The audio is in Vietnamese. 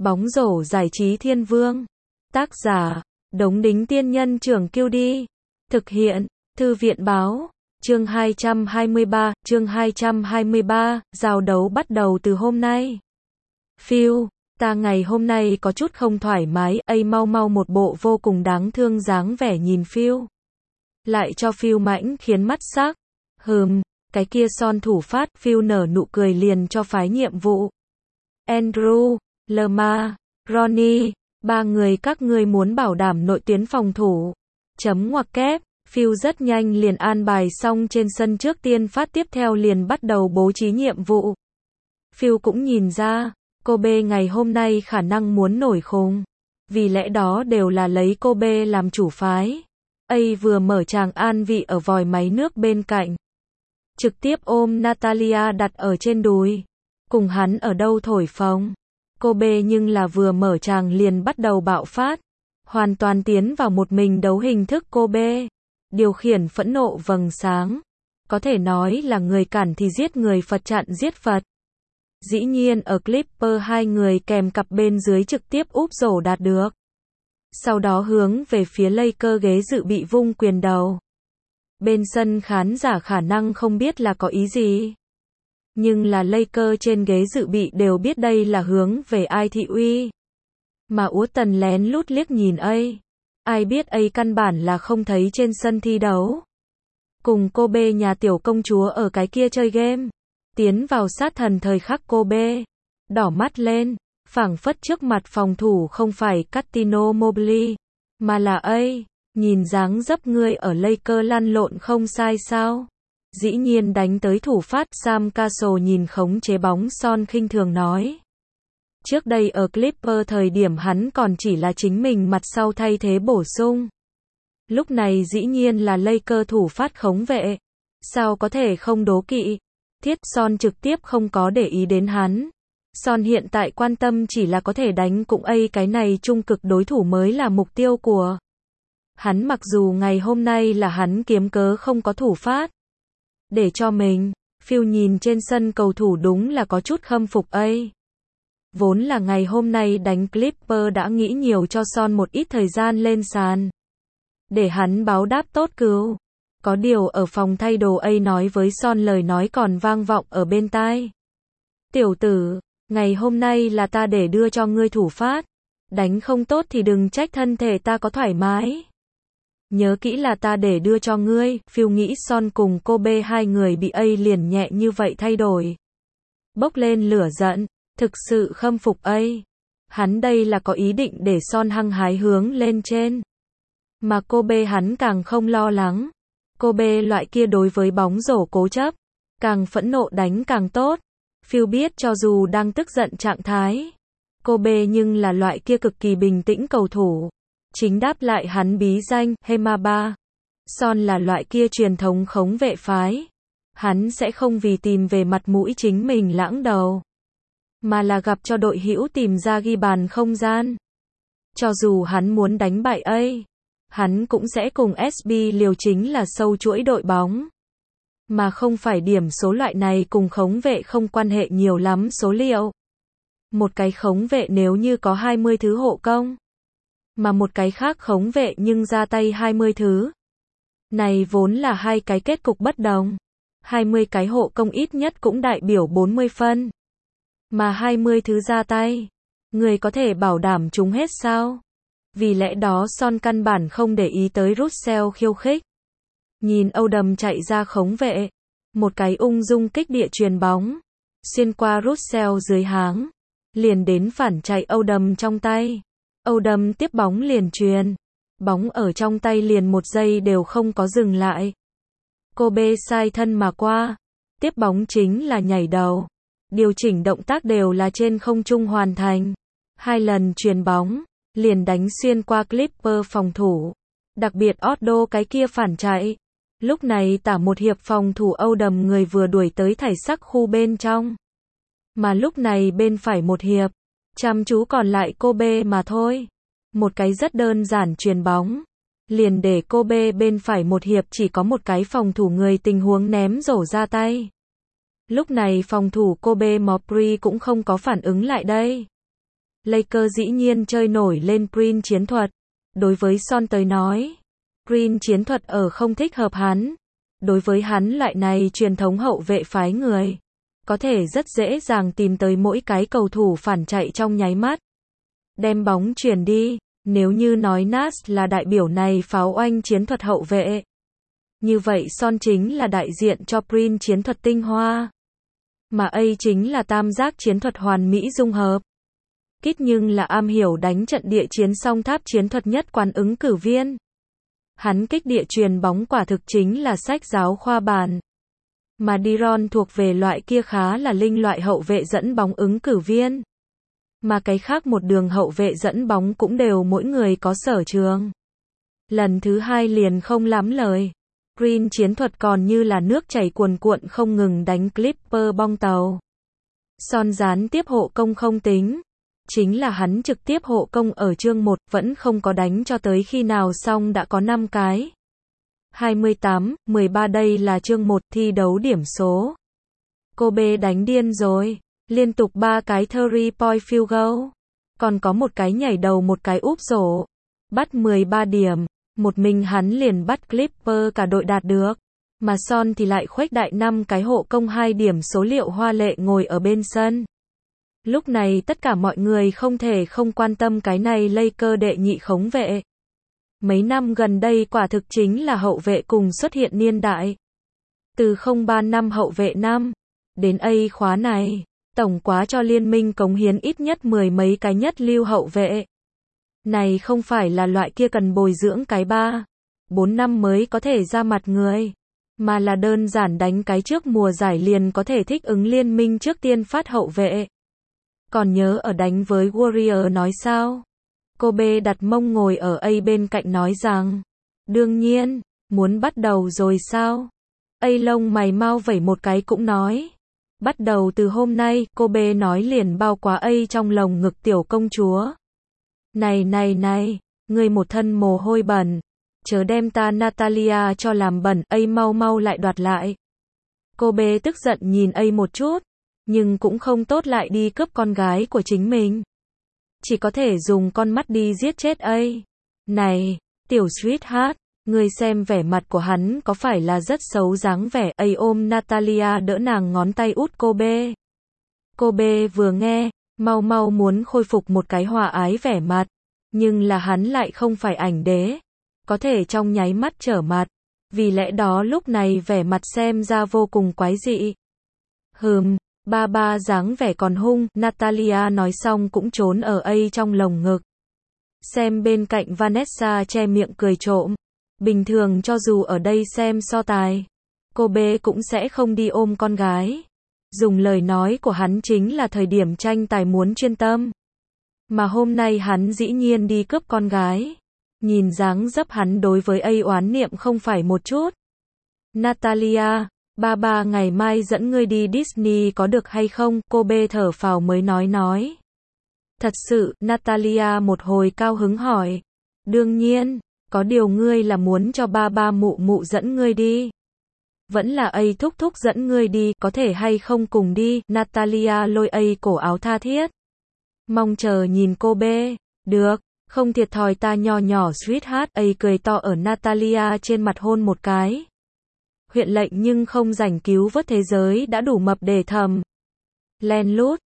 Bóng rổ giải trí thiên vương. Tác giả, Đống Đính Tiên Nhân Trưởng Kiêu Đi. Thực hiện, Thư viện Báo. Chương 223, giao đấu bắt đầu từ hôm nay. Phil, ta ngày hôm nay có chút không thoải mái, mau một bộ vô cùng đáng thương dáng vẻ nhìn Phil. Lại cho Phil mãnh khiến mắt sắc. Cái kia Son thủ phát, Phil nở nụ cười liền cho phái nhiệm vụ. Andrew, Lemar, Ronnie, ba người các ngươi muốn bảo đảm nội tuyến phòng thủ. Ngoặc kép, Phil rất nhanh liền an bài xong trên sân, trước tiên phát tiếp theo liền bắt đầu bố trí nhiệm vụ. Phil cũng nhìn ra, Kobe ngày hôm nay khả năng muốn nổi khùng. Vì lẽ đó đều là lấy Kobe làm chủ phái. Vừa mở tràng an vị ở vòi máy nước bên cạnh. Trực tiếp ôm Natalia đặt ở trên đùi. Cùng hắn ở đâu thổi phồng. Kobe nhưng là vừa mở tràng liền bắt đầu bạo phát. Hoàn toàn tiến vào một mình đấu hình thức Kobe. Điều khiển phẫn nộ vầng sáng. Có thể nói là người cản thì giết người, Phật chặn giết Phật. Dĩ nhiên ở Clipper hai người kèm cặp bên dưới trực tiếp úp rổ đạt được. Sau đó hướng về phía Laker ghế dự bị vung quyền đầu. Bên sân khán giả khả năng không biết là có ý gì. Nhưng là Laker trên ghế dự bị đều biết đây là hướng về ai thị uy. Mà Úa Tần lén lút liếc nhìn ai biết căn bản là không thấy trên sân thi đấu. Cùng Kobe nhà tiểu công chúa ở cái kia chơi game. Tiến vào sát thần thời khắc Kobe. Đỏ mắt lên, phảng phất trước mặt phòng thủ không phải Cuttino Mobley, mà là nhìn dáng dấp ngươi ở Laker lăn lộn không sai sao. Dĩ nhiên đánh tới thủ phát. Sam Cassell nhìn khống chế bóng Son khinh thường nói. Trước đây ở Clipper thời điểm hắn còn chỉ là chính mình mặt sau thay thế bổ sung. Lúc này dĩ nhiên là Laker thủ phát khống vệ. Sao có thể không đố kỵ. Son trực tiếp không có để ý đến hắn. Son hiện tại quan tâm chỉ là có thể đánh cùng cái này trung cực đối thủ mới là mục tiêu của hắn, mặc dù ngày hôm nay là hắn kiếm cớ không có thủ phát. Để cho mình, Phil nhìn trên sân cầu thủ đúng là có chút khâm phục Vốn là ngày hôm nay đánh Clipper đã nghĩ nhiều cho Son một ít thời gian lên sàn. Để hắn báo đáp tốt cứu. Có điều ở phòng thay đồ nói với Son lời nói còn vang vọng ở bên tai. Tiểu tử, ngày hôm nay là ta để đưa cho ngươi thủ phát. Đánh không tốt thì đừng trách thân thể ta có thoải mái. Nhớ kỹ là ta để đưa cho ngươi. Phil nghĩ Son cùng Kobe hai người bị liền nhẹ như vậy thay đổi. Bốc lên lửa giận, thực sự khâm phục Hắn đây là có ý định để Son hăng hái hướng lên trên. Mà Kobe hắn càng không lo lắng. Kobe loại kia đối với bóng rổ cố chấp, càng phẫn nộ đánh càng tốt. Phil biết cho dù đang tức giận trạng thái, Kobe nhưng là loại kia cực kỳ bình tĩnh cầu thủ. Chính đáp lại hắn bí danh, Hemaba. Son là loại kia truyền thống khống vệ phái. Hắn sẽ không vì tìm về mặt mũi chính mình lãng đầu, mà là gặp cho đội hữu tìm ra ghi bàn không gian. Cho dù hắn muốn đánh bại hắn cũng sẽ cùng SB liều, chính là sâu chuỗi đội bóng. Mà không phải điểm số loại này, cùng khống vệ không quan hệ nhiều lắm số liệu. Một cái khống vệ nếu như có 20 thứ hộ công, mà một cái khác khống vệ nhưng ra tay 20 thứ. Này vốn là hai cái kết cục bất đồng. 20 cái hộ công ít nhất cũng đại biểu 40 phân. Mà 20 thứ ra tay, người có thể bảo đảm chúng hết sao? Vì lẽ đó Son căn bản không để ý tới Russell khiêu khích. Nhìn Odom chạy ra khống vệ, một cái ung dung kích địa chuyền bóng, xuyên qua Russell dưới háng, liền đến phản chạy Odom trong tay. Odom tiếp bóng liền chuyền, bóng ở trong tay liền một giây đều không có dừng lại. Kobe sai thân mà qua, tiếp bóng chính là nhảy đầu, điều chỉnh động tác đều là trên không trung hoàn thành. 2 lần chuyền bóng, liền đánh xuyên qua Clipper phòng thủ. Đặc biệt Otto cái kia phản chạy. Lúc này tả một hiệp phòng thủ Odom người vừa đuổi tới thải sắc khu bên trong. Mà lúc này bên phải một hiệp, chăm chú còn lại Kobe mà thôi. Một cái rất đơn giản chuyền bóng, liền để Kobe bên phải một hiệp chỉ có một cái phòng thủ người tình huống ném rổ ra tay. Lúc này phòng thủ Kobe Mopri cũng không có phản ứng lại đây. Lakers dĩ nhiên chơi nổi lên Green chiến thuật. Đối với Son tới nói, Green chiến thuật ở không thích hợp hắn. Đối với hắn loại này truyền thống hậu vệ phái người, có thể rất dễ dàng tìm tới mỗi cái cầu thủ phản chạy trong nháy mắt. Đem bóng chuyển đi, nếu như nói Nash là đại biểu này pháo oanh chiến thuật hậu vệ. Như vậy Son chính là đại diện cho Green chiến thuật tinh hoa. Mà A chính là tam giác chiến thuật hoàn mỹ dung hợp. Kit nhưng là am hiểu đánh trận địa chiến song tháp chiến thuật nhất quán ứng cử viên. Hắn kích địa truyền bóng quả thực chính là sách giáo khoa bản. Mà De'Ron thuộc về loại kia khá là linh loại hậu vệ dẫn bóng ứng cử viên. Mà cái khác một đường hậu vệ dẫn bóng cũng đều mỗi người có sở trường. Lần thứ hai liền không lắm lời. Green chiến thuật còn như là nước chảy cuồn cuộn không ngừng đánh Clipper bong tàu. Son gián tiếp hộ công không tính. Chính là hắn trực tiếp hộ công ở chương 1 vẫn không có đánh cho tới khi nào xong đã có 5 cái. 28-13 đây là chương 1 thi đấu điểm số. Kobe đánh điên rồi. Liên tục 3 cái 3-point field goal. Còn có một cái nhảy đầu một cái úp rổ. Bắt 13 điểm. Một mình hắn liền bắt Clipper cả đội đạt được. Mà Son thì lại khuếch đại 5 cái hộ công 2 điểm số liệu hoa lệ ngồi ở bên sân. Lúc này tất cả mọi người không thể không quan tâm cái này Lakers đệ nhị khống vệ. Mấy năm gần đây quả thực chính là hậu vệ cùng xuất hiện niên đại. Từ 03 năm hậu vệ năm, đến A khóa này, tổng quá cho liên minh cống hiến ít nhất 10 mấy cái nhất lưu hậu vệ. Này không phải là loại kia cần bồi dưỡng cái 3-4 năm mới có thể ra mặt người, mà là đơn giản đánh cái trước mùa giải liền có thể thích ứng liên minh trước tiên phát hậu vệ. Còn nhớ ở đánh với Warrior nói sao? Kobe đặt mông ngồi ở A bên cạnh nói rằng, đương nhiên, muốn bắt đầu rồi sao? A lông mày mau vẩy một cái cũng nói, bắt đầu từ hôm nay, Kobe nói liền bao quá A trong lồng ngực tiểu công chúa. Này, ngươi một thân mồ hôi bẩn, chớ đem ta Natalia cho làm bẩn, A mau lại đoạt lại. Kobe tức giận nhìn A một chút, nhưng cũng không tốt lại đi cướp con gái của chính mình. Chỉ có thể dùng con mắt đi giết chết A. Này, tiểu sweetheart, ngươi xem vẻ mặt của hắn có phải là rất xấu dáng vẻ. A ôm Natalia đỡ nàng ngón tay út Kobe. Kobe vừa nghe, mau muốn khôi phục một cái hòa ái vẻ mặt. Nhưng là hắn lại không phải ảnh đế. Có thể trong nháy mắt trở mặt. Vì lẽ đó lúc này vẻ mặt xem ra vô cùng quái dị. Ba dáng vẻ còn hung, Natalia nói xong cũng trốn ở A trong lồng ngực. Xem bên cạnh Vanessa che miệng cười trộm. Bình thường cho dù ở đây xem so tài, Kobe cũng sẽ không đi ôm con gái. Dùng lời nói của hắn chính là thời điểm tranh tài muốn chuyên tâm. Mà hôm nay hắn dĩ nhiên đi cướp con gái. Nhìn dáng dấp hắn đối với A oán niệm không phải một chút. Natalia, ba ngày mai dẫn ngươi đi Disney có được hay không? Kobe thở phào mới nói. Thật sự, Natalia một hồi cao hứng hỏi. Đương nhiên, có điều ngươi là muốn cho ba mụ dẫn ngươi đi. Vẫn là A thúc dẫn ngươi đi, có thể hay không cùng đi? Natalia lôi A cổ áo tha thiết. Mong chờ nhìn Kobe. Được, không thiệt thòi ta nhỏ sweetheart. A cười to ở Natalia trên mặt hôn một cái. Huyện lệnh nhưng không rảnh cứu vớt thế giới đã đủ mập để thầm. Len lút,